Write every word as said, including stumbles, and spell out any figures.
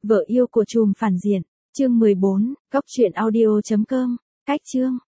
Vợ yêu của trùm phản diện, chương mười bốn, cốc truyện audio chấm com, cách chương.